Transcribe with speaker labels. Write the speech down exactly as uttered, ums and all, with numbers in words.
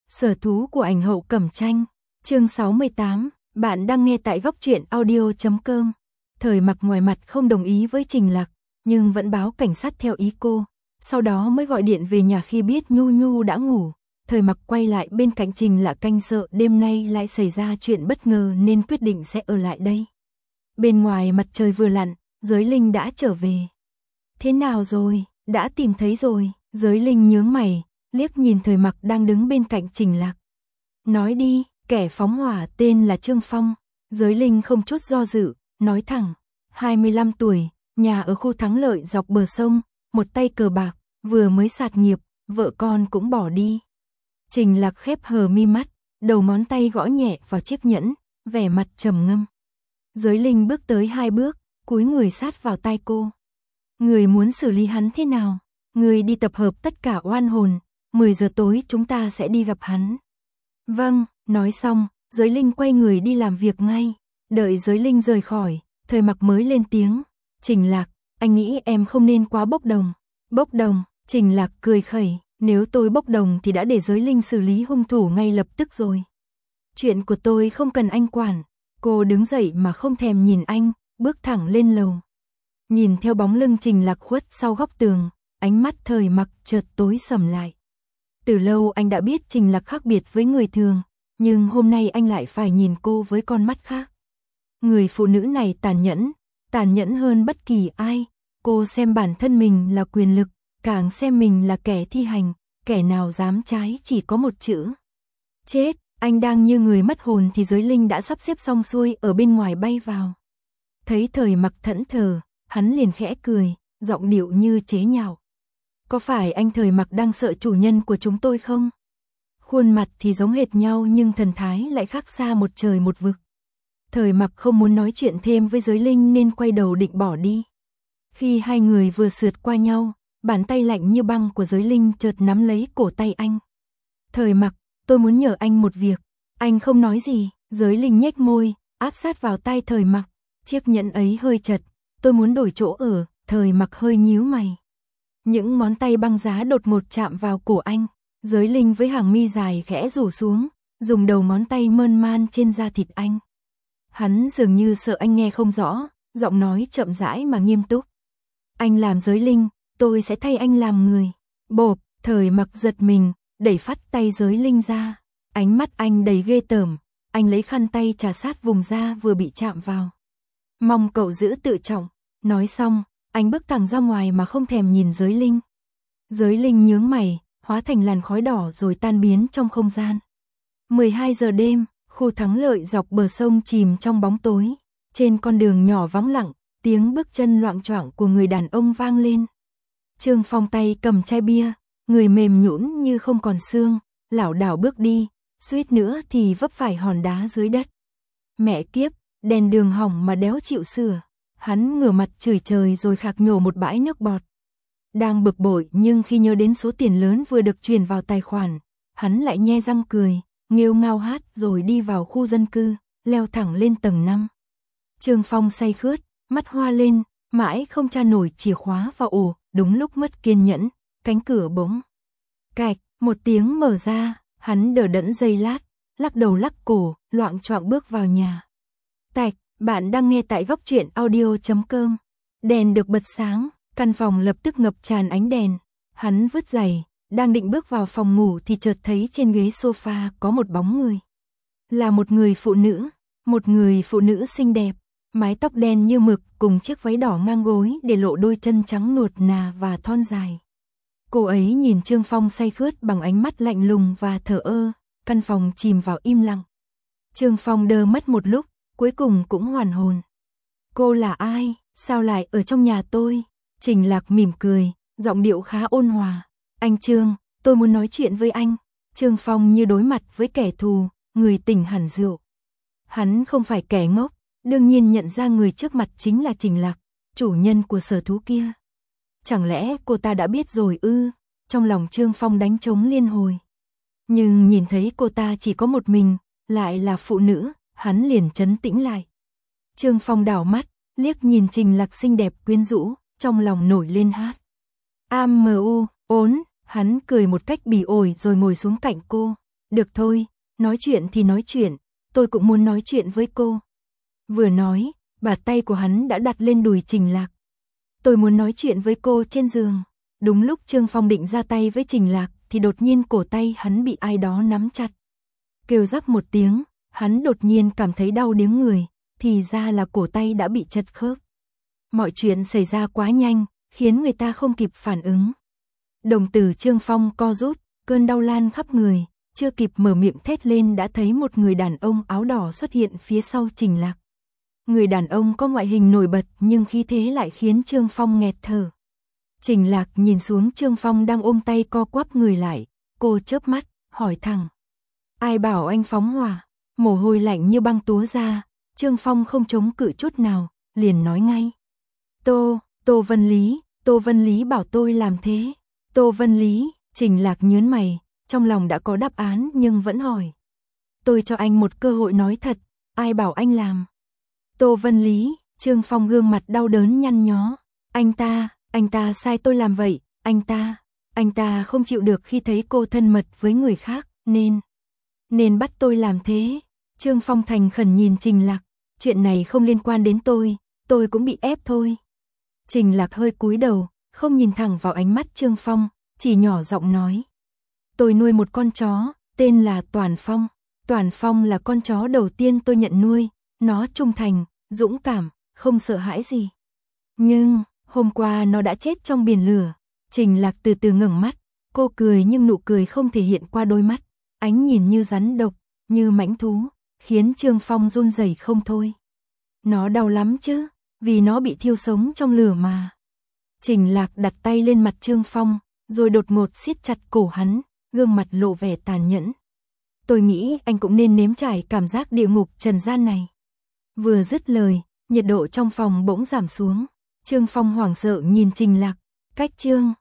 Speaker 1: Sở thú của ảnh hậu Cẩm Tranh, chương sáu mươi tám, bạn đang nghe tại góc truyện audio chấm com. Thời Mặc ngoài mặt không đồng ý với Trình Lạc, nhưng vẫn báo cảnh sát theo ý cô, sau đó mới gọi điện về nhà khi biết Nhu Nhu đã ngủ. Thời Mặc quay lại bên cạnh Trình Lạc canh sợ đêm nay lại xảy ra chuyện bất ngờ nên quyết định sẽ ở lại đây. Bên ngoài mặt trời vừa lặn, Giới Linh đã trở về. Thế nào rồi, đã tìm thấy rồi? Giới Linh nhướng mày, liếc nhìn Thời Mặc đang đứng bên cạnh Trình Lạc. Nói đi, kẻ phóng hỏa tên là Trương Phong. Giới Linh không chút do dự, nói thẳng. hai mươi lăm tuổi, nhà ở khu Thắng Lợi dọc bờ sông, một tay cờ bạc, vừa mới sạt nghiệp, vợ con cũng bỏ đi. Trình Lạc khép hờ mi mắt, đầu ngón tay gõ nhẹ vào chiếc nhẫn, vẻ mặt trầm ngâm. Giới Linh bước tới hai bước, cúi người sát vào tai cô. Người muốn xử lý hắn thế nào? Người đi tập hợp tất cả oan hồn, mười giờ tối chúng ta sẽ đi gặp hắn. Vâng, nói xong, Giới Linh quay người đi làm việc ngay. Đợi Giới Linh rời khỏi, Thời Mặc mới lên tiếng. Trình Lạc, anh nghĩ em không nên quá bốc đồng. Bốc đồng, Trình Lạc cười khẩy, nếu tôi bốc đồng thì đã để Giới Linh xử lý hung thủ ngay lập tức rồi. Chuyện của tôi không cần anh quản. Cô đứng dậy mà không thèm nhìn anh, bước thẳng lên lầu. Nhìn theo bóng lưng Trình Lạc khuất sau góc tường, ánh mắt Thời Mặc chợt tối sầm lại. Từ lâu anh đã biết Trình Lạc khác biệt với người thường, nhưng hôm nay anh lại phải nhìn cô với con mắt khác. Người phụ nữ này tàn nhẫn, tàn nhẫn hơn bất kỳ ai. Cô xem bản thân mình là quyền lực, càng xem mình là kẻ thi hành, kẻ nào dám trái chỉ có một chữ. Chết, anh đang như người mất hồn thì Giới Linh đã sắp xếp xong xuôi ở bên ngoài bay vào. Thấy Thời Mặc thẫn thờ, hắn liền khẽ cười, giọng điệu như chế nhạo. Có phải anh Thời Mặc đang sợ chủ nhân của chúng tôi không? Khuôn mặt thì giống hệt nhau nhưng thần thái lại khác xa một trời một vực. Thời Mặc không muốn nói chuyện thêm với Giới Linh nên quay đầu định bỏ đi. Khi hai người vừa sượt qua nhau, bàn tay lạnh như băng của Giới Linh chợt nắm lấy cổ tay anh. Thời Mặc, tôi muốn nhờ anh một việc. Anh không nói gì. Giới Linh nhếch môi, áp sát vào tai Thời Mặc. Chiếc nhẫn ấy hơi chật, tôi muốn đổi chỗ ở. Thời Mặc hơi nhíu mày. Những ngón tay băng giá đột ngột chạm vào cổ anh. Giới Linh với hàng mi dài khẽ rủ xuống, dùng đầu ngón tay mơn man trên da thịt anh. Hắn dường như sợ anh nghe không rõ, giọng nói chậm rãi mà nghiêm túc. Anh làm Giới Linh, tôi sẽ thay anh làm người. Bộp, Thời Mặc giật mình, đẩy phát tay Giới Linh ra. Ánh mắt anh đầy ghê tởm, anh lấy khăn tay trà sát vùng da vừa bị chạm vào. Mong cậu giữ tự trọng. Nói xong, anh bước thẳng ra ngoài mà không thèm nhìn Giới Linh. Giới Linh nhướng mày, hóa thành làn khói đỏ rồi tan biến trong không gian. mười hai giờ đêm, khu Thắng Lợi dọc bờ sông chìm trong bóng tối. Trên con đường nhỏ vắng lặng, tiếng bước chân loạng choạng của người đàn ông vang lên. Trương Phong tay cầm chai bia, người mềm nhũn như không còn xương, lảo đảo bước đi, suýt nữa thì vấp phải hòn đá dưới đất. Mẹ kiếp, đèn đường hỏng mà đéo chịu sửa. Hắn ngửa mặt chửi trời rồi khạc nhổ một bãi nước bọt. Đang bực bội nhưng khi nhớ đến số tiền lớn vừa được chuyển vào tài khoản, hắn lại nhe răng cười, nghêu ngao hát rồi đi vào khu dân cư, leo thẳng lên tầng năm. Trương Phong say khướt, mắt hoa lên, mãi không tra nổi chìa khóa vào ổ, đúng lúc mất kiên nhẫn, cánh cửa bỗng cạch, một tiếng mở ra, hắn đờ đẫn giây lát, lắc đầu lắc cổ, loạng choạng bước vào nhà. Tạch, bạn đang nghe tại góc truyện audio chấm com. Đèn được bật sáng, căn phòng lập tức ngập tràn ánh đèn. Hắn vứt giày, đang định bước vào phòng ngủ thì chợt thấy trên ghế sofa có một bóng người. Là một người phụ nữ, một người phụ nữ xinh đẹp, mái tóc đen như mực cùng chiếc váy đỏ ngang gối để lộ đôi chân trắng nuột nà và thon dài. Cô ấy nhìn Trương Phong say khướt bằng ánh mắt lạnh lùng và thờ ơ, căn phòng chìm vào im lặng. Trương Phong đơ mất một lúc, cuối cùng cũng hoàn hồn. Cô là ai? Sao lại ở trong nhà tôi? Trình Lạc mỉm cười, giọng điệu khá ôn hòa. Anh Trương, tôi muốn nói chuyện với anh. Trương Phong như đối mặt với kẻ thù, người tỉnh hẳn rượu. Hắn không phải kẻ ngốc, đương nhiên nhận ra người trước mặt chính là Trình Lạc, chủ nhân của sở thú kia. Chẳng lẽ cô ta đã biết rồi ư? Trong lòng Trương Phong đánh trống liên hồi. Nhưng nhìn thấy cô ta chỉ có một mình, lại là phụ nữ, hắn liền trấn tĩnh lại. Trương Phong đảo mắt, liếc nhìn Trình Lạc xinh đẹp quyến rũ, trong lòng nổi lên hát. A M U, ốn, hắn cười một cách bỉ ổi rồi ngồi xuống cạnh cô. Được thôi, nói chuyện thì nói chuyện, tôi cũng muốn nói chuyện với cô. Vừa nói, bàn tay của hắn đã đặt lên đùi Trình Lạc. Tôi muốn nói chuyện với cô trên giường. Đúng lúc Trương Phong định ra tay với Trình Lạc thì đột nhiên cổ tay hắn bị ai đó nắm chặt. Kêu rắc một tiếng, hắn đột nhiên cảm thấy đau điếng người, thì ra là cổ tay đã bị chật khớp. Mọi chuyện xảy ra quá nhanh, khiến người ta không kịp phản ứng. Đồng tử Trương Phong co rút, cơn đau lan khắp người, chưa kịp mở miệng thét lên đã thấy một người đàn ông áo đỏ xuất hiện phía sau Trình Lạc. Người đàn ông có ngoại hình nổi bật nhưng khí thế lại khiến Trương Phong nghẹt thở. Trình Lạc nhìn xuống Trương Phong đang ôm tay co quắp người lại, cô chớp mắt, hỏi thẳng. Ai bảo anh phóng hỏa? Mồ hôi lạnh như băng túa ra, Trương Phong không chống cự chút nào, liền nói ngay. Tô, Tô Vân Lý, Tô Vân Lý bảo tôi làm thế. Tô Vân Lý, Trình Lạc nhớn mày, trong lòng đã có đáp án nhưng vẫn hỏi. Tôi cho anh một cơ hội nói thật, ai bảo anh làm? Tô Vân Lý, Trương Phong gương mặt đau đớn nhăn nhó. Anh ta, anh ta sai tôi làm vậy, anh ta, anh ta không chịu được khi thấy cô thân mật với người khác, nên, nên bắt tôi làm thế. Trương Phong thành khẩn nhìn Trình Lạc, chuyện này không liên quan đến tôi, tôi cũng bị ép thôi. Trình Lạc hơi cúi đầu, không nhìn thẳng vào ánh mắt Trương Phong, chỉ nhỏ giọng nói. Tôi nuôi một con chó, tên là Toàn Phong. Toàn Phong là con chó đầu tiên tôi nhận nuôi, nó trung thành, dũng cảm, không sợ hãi gì. Nhưng, hôm qua nó đã chết trong biển lửa. Trình Lạc từ từ ngẩng mắt, cô cười nhưng nụ cười không thể hiện qua đôi mắt, ánh nhìn như rắn độc, như mãnh thú, khiến Trương Phong run rẩy không thôi. Nó đau lắm chứ, vì nó bị thiêu sống trong lửa mà. Trình Lạc đặt tay lên mặt Trương Phong, rồi đột ngột siết chặt cổ hắn, gương mặt lộ vẻ tàn nhẫn. Tôi nghĩ anh cũng nên nếm trải cảm giác địa ngục trần gian này. Vừa dứt lời, nhiệt độ trong phòng bỗng giảm xuống. Trương Phong hoảng sợ nhìn Trình Lạc, cách Trương